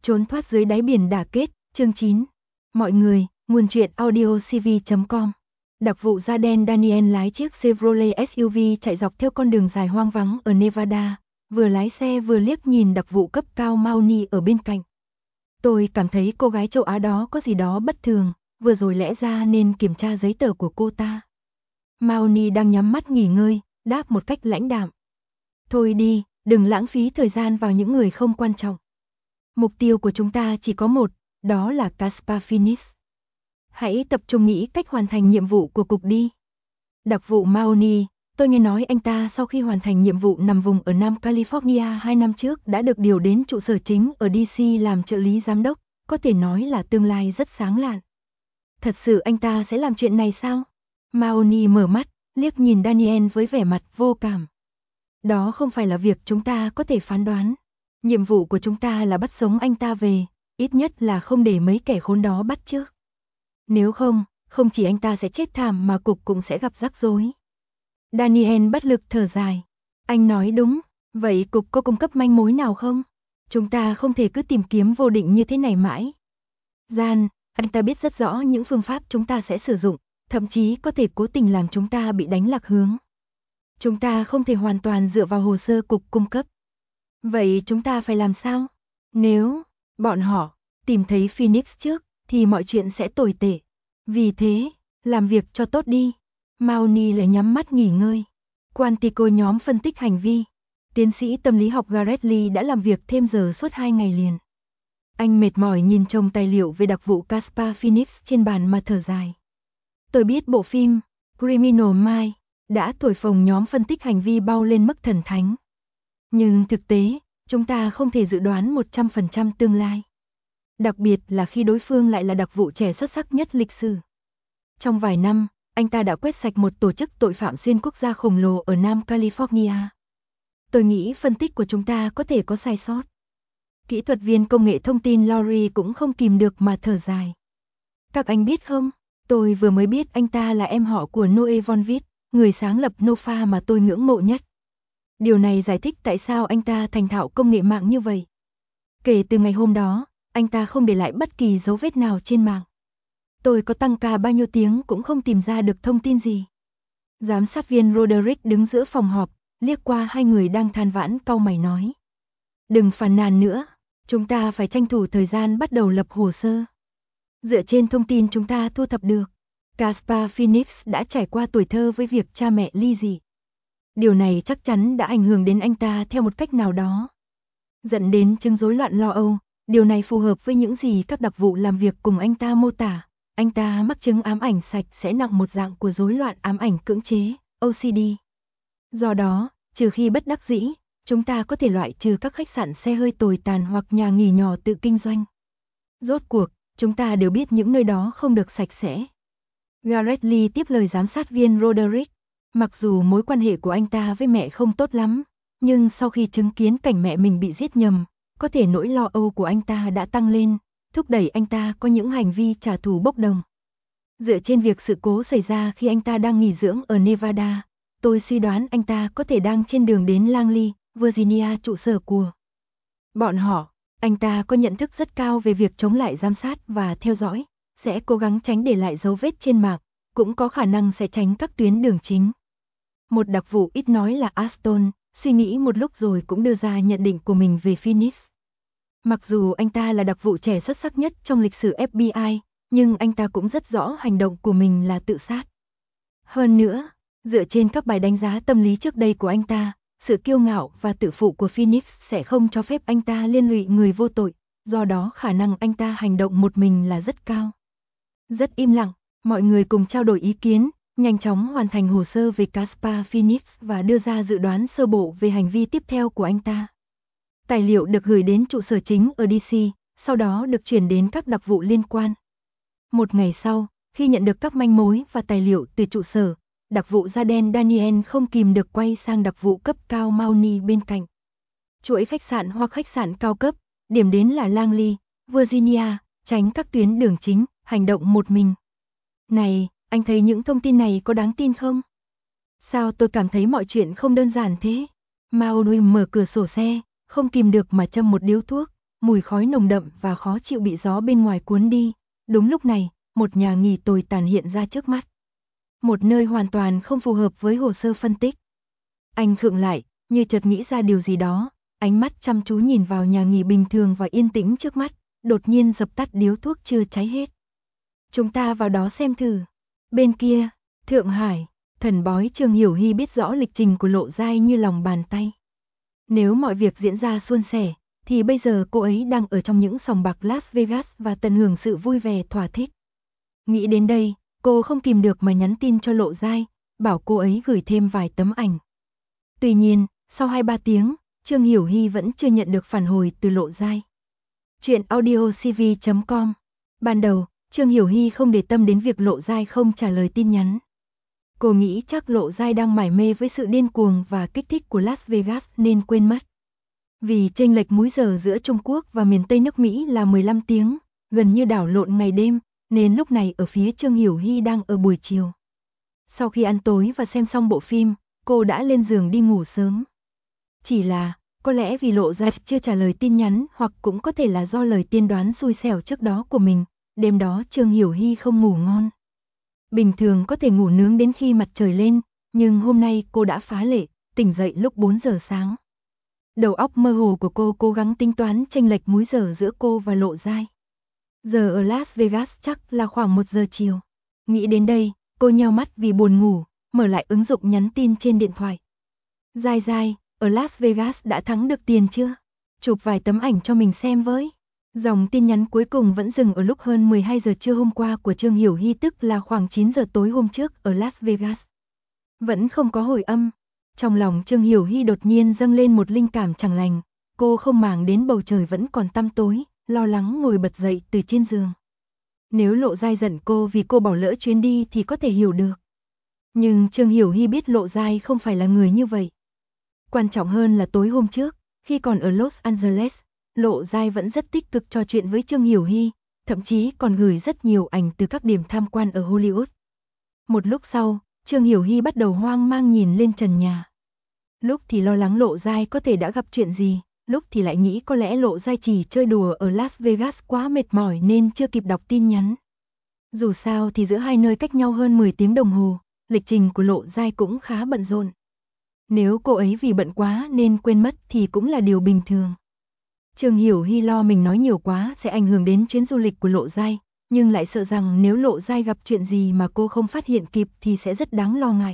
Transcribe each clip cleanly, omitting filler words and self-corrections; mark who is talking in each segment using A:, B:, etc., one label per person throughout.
A: Trốn thoát dưới đáy biển đả kết, chương 9. Mọi người, nguồn truyện audiocv.com. Đặc vụ da đen Daniel lái chiếc Chevrolet SUV chạy dọc theo con đường dài hoang vắng ở Nevada, vừa lái xe vừa liếc nhìn đặc vụ cấp cao Mahoney ở bên cạnh. Tôi cảm thấy cô gái châu Á đó có gì đó bất thường, vừa rồi lẽ ra nên kiểm tra giấy tờ của cô ta. Mahoney đang nhắm mắt nghỉ ngơi, đáp một cách lãnh đạm. Thôi đi, đừng lãng phí thời gian vào những người không quan trọng. Mục tiêu của chúng ta chỉ có một, đó là Caspar Phoenix. Hãy tập trung nghĩ cách hoàn thành nhiệm vụ của cục đi. Đặc vụ Mahoney, tôi nghe nói anh ta sau khi hoàn thành nhiệm vụ nằm vùng ở Nam California 2 năm trước đã được điều đến trụ sở chính ở DC làm trợ lý giám đốc, có thể nói là tương lai rất sáng lạn. Thật sự anh ta sẽ làm chuyện này sao? Mahoney mở mắt, liếc nhìn Daniel với vẻ mặt vô cảm. Đó không phải là việc chúng ta có thể phán đoán. Nhiệm vụ của chúng ta là bắt sống anh ta về, ít nhất là không để mấy kẻ khốn đó bắt trước. Nếu không, không chỉ anh ta sẽ chết thảm mà cục cũng sẽ gặp rắc rối. Daniel bất lực thở dài. Anh nói đúng, vậy cục có cung cấp manh mối nào không? Chúng ta không thể cứ tìm kiếm vô định như thế này mãi. Gian, anh ta biết rất rõ những phương pháp chúng ta sẽ sử dụng, thậm chí có thể cố tình làm chúng ta bị đánh lạc hướng. Chúng ta không thể hoàn toàn dựa vào hồ sơ cục cung cấp. Vậy chúng ta phải làm sao? Nếu bọn họ tìm thấy Phoenix trước, thì mọi chuyện sẽ tồi tệ. Vì thế, làm việc cho tốt đi. Mahoney lại nhắm mắt nghỉ ngơi. Quantico nhóm phân tích hành vi. Tiến sĩ tâm lý học Garrett Lee đã làm việc thêm giờ suốt 2 ngày liền. Anh mệt mỏi nhìn chồng tài liệu về đặc vụ Caspar Phoenix trên bàn mà thở dài. Tôi biết bộ phim Criminal Minds đã thổi phồng nhóm phân tích hành vi bao lên mức thần thánh. Nhưng thực tế, chúng ta không thể dự đoán 100% tương lai. Đặc biệt là khi đối phương lại là đặc vụ trẻ xuất sắc nhất lịch sử. Trong vài năm, anh ta đã quét sạch một tổ chức tội phạm xuyên quốc gia khổng lồ ở Nam California. Tôi nghĩ phân tích của chúng ta có thể có sai sót. Kỹ thuật viên công nghệ thông tin Laurie cũng không kìm được mà thở dài. Các anh biết không, tôi vừa mới biết anh ta là em họ của Noe Von Witt, người sáng lập Nova mà tôi ngưỡng mộ nhất. Điều này giải thích tại sao anh ta thành thạo công nghệ mạng như vậy. Kể từ ngày hôm đó, anh ta không để lại bất kỳ dấu vết nào trên mạng. Tôi có tăng ca bao nhiêu tiếng cũng không tìm ra được thông tin gì. Giám sát viên Roderick đứng giữa phòng họp, liếc qua hai người đang than vãn cau mày nói. Đừng phàn nàn nữa, chúng ta phải tranh thủ thời gian bắt đầu lập hồ sơ. Dựa trên thông tin chúng ta thu thập được, Caspar Phoenix đã trải qua tuổi thơ với việc cha mẹ ly dị. Điều này chắc chắn đã ảnh hưởng đến anh ta theo một cách nào đó. Dẫn đến chứng rối loạn lo âu, điều này phù hợp với những gì các đặc vụ làm việc cùng anh ta mô tả. Anh ta mắc chứng ám ảnh sạch sẽ nặng một dạng của rối loạn ám ảnh cưỡng chế, OCD. Do đó, trừ khi bất đắc dĩ, chúng ta có thể loại trừ các khách sạn xe hơi tồi tàn hoặc nhà nghỉ nhỏ tự kinh doanh. Rốt cuộc, chúng ta đều biết những nơi đó không được sạch sẽ. Garrett Lee tiếp lời giám sát viên Roderick. Mặc dù mối quan hệ của anh ta với mẹ không tốt lắm, nhưng sau khi chứng kiến cảnh mẹ mình bị giết nhầm, có thể nỗi lo âu của anh ta đã tăng lên, thúc đẩy anh ta có những hành vi trả thù bốc đồng. Dựa trên việc sự cố xảy ra khi anh ta đang nghỉ dưỡng ở Nevada, tôi suy đoán anh ta có thể đang trên đường đến Langley, Virginia trụ sở của bọn họ. Anh ta có nhận thức rất cao về việc chống lại giám sát và theo dõi, sẽ cố gắng tránh để lại dấu vết trên mạng, cũng có khả năng sẽ tránh các tuyến đường chính. Một đặc vụ ít nói là Aston, suy nghĩ một lúc rồi cũng đưa ra nhận định của mình về Phoenix. Mặc dù anh ta là đặc vụ trẻ xuất sắc nhất trong lịch sử FBI, nhưng anh ta cũng rất rõ hành động của mình là tự sát. Hơn nữa, dựa trên các bài đánh giá tâm lý trước đây của anh ta, sự kiêu ngạo và tự phụ của Phoenix sẽ không cho phép anh ta liên lụy người vô tội, do đó khả năng anh ta hành động một mình là rất cao. Rất im lặng, mọi người cùng trao đổi ý kiến, nhanh chóng hoàn thành hồ sơ về Caspar Phoenix và đưa ra dự đoán sơ bộ về hành vi tiếp theo của anh ta. Tài liệu được gửi đến trụ sở chính ở DC, sau đó được chuyển đến các đặc vụ liên quan. Một ngày sau, khi nhận được các manh mối và tài liệu từ trụ sở, đặc vụ da đen Daniel không kìm được quay sang đặc vụ cấp cao Mahoney bên cạnh. Chuỗi khách sạn hoặc khách sạn cao cấp, điểm đến là Langley, Virginia, tránh các tuyến đường chính, hành động một mình. Này, anh thấy những thông tin này có đáng tin không? Sao tôi cảm thấy mọi chuyện không đơn giản thế? Mahoney mở cửa sổ xe, không kìm được mà châm một điếu thuốc, mùi khói nồng đậm và khó chịu bị gió bên ngoài cuốn đi. Đúng lúc này, một nhà nghỉ tồi tàn hiện ra trước mắt. Một nơi hoàn toàn không phù hợp với hồ sơ phân tích. Anh khựng lại, như chợt nghĩ ra điều gì đó, ánh mắt chăm chú nhìn vào nhà nghỉ bình thường và yên tĩnh trước mắt, đột nhiên dập tắt điếu thuốc chưa cháy hết. Chúng ta vào đó xem thử. Bên kia, Thượng Hải, thần bói Trương Hiểu Hy biết rõ lịch trình của Lộ Giai như lòng bàn tay. Nếu mọi việc diễn ra suôn sẻ, thì bây giờ cô ấy đang ở trong những sòng bạc Las Vegas và tận hưởng sự vui vẻ thỏa thích. Nghĩ đến đây, cô không kìm được mà nhắn tin cho Lộ Giai, bảo cô ấy gửi thêm vài tấm ảnh. Tuy nhiên, sau 2-3 tiếng, Trương Hiểu Hy vẫn chưa nhận được phản hồi từ Lộ Giai. Chuyện audiocv.com. Ban đầu, Trương Hiểu Hy không để tâm đến việc Lộ Giai không trả lời tin nhắn. Cô nghĩ chắc Lộ Giai đang mải mê với sự điên cuồng và kích thích của Las Vegas nên quên mất. Vì chênh lệch múi giờ giữa Trung Quốc và miền Tây nước Mỹ là 15 tiếng, gần như đảo lộn ngày đêm, nên lúc này ở phía Trương Hiểu Hy đang ở buổi chiều. Sau khi ăn tối và xem xong bộ phim, cô đã lên giường đi ngủ sớm. Chỉ là, có lẽ vì Lộ Giai chưa trả lời tin nhắn hoặc cũng có thể là do lời tiên đoán xui xẻo trước đó của mình, đêm đó Trương Hiểu Hy không ngủ ngon. Bình thường có thể ngủ nướng đến khi mặt trời lên, nhưng hôm nay cô đã phá lệ, tỉnh dậy lúc 4 giờ sáng. Đầu óc mơ hồ của cô cố gắng tính toán chênh lệch múi giờ giữa cô và Lộ Giai. Giờ ở Las Vegas chắc là khoảng 1 giờ chiều. Nghĩ đến đây, cô nheo mắt vì buồn ngủ, mở lại ứng dụng nhắn tin trên điện thoại. Giai Giai, ở Las Vegas đã thắng được tiền chưa? Chụp vài tấm ảnh cho mình xem với. Dòng tin nhắn cuối cùng vẫn dừng ở lúc hơn 12 giờ trưa hôm qua của Trương Hiểu Hy, tức là khoảng 9 giờ tối hôm trước ở Las Vegas. Vẫn không có hồi âm. Trong lòng Trương Hiểu Hy đột nhiên dâng lên một linh cảm chẳng lành. Cô không màng đến bầu trời vẫn còn tăm tối, lo lắng ngồi bật dậy từ trên giường. Nếu Lộ Giai giận cô vì cô bỏ lỡ chuyến đi thì có thể hiểu được. Nhưng Trương Hiểu Hy biết Lộ Giai không phải là người như vậy. Quan trọng hơn là tối hôm trước, khi còn ở Los Angeles, Lộ Giai vẫn rất tích cực trò chuyện với Trương Hiểu Hy, thậm chí còn gửi rất nhiều ảnh từ các điểm tham quan ở Hollywood. Một lúc sau, Trương Hiểu Hy bắt đầu hoang mang nhìn lên trần nhà. Lúc thì lo lắng Lộ Giai có thể đã gặp chuyện gì, lúc thì lại nghĩ có lẽ Lộ Giai chỉ chơi đùa ở Las Vegas quá mệt mỏi nên chưa kịp đọc tin nhắn. Dù sao thì giữa hai nơi cách nhau hơn 10 tiếng đồng hồ, lịch trình của Lộ Giai cũng khá bận rộn. Nếu cô ấy vì bận quá nên quên mất thì cũng là điều bình thường. Trương Hiểu Hy lo mình nói nhiều quá sẽ ảnh hưởng đến chuyến du lịch của Lộ Giai, nhưng lại sợ rằng nếu Lộ Giai gặp chuyện gì mà cô không phát hiện kịp thì sẽ rất đáng lo ngại.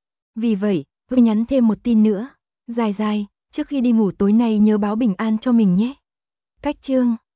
A: Vì vậy, cô nhắn thêm một tin nữa. Giai Giai, trước khi đi ngủ tối nay nhớ báo bình an cho mình nhé. Cách Trương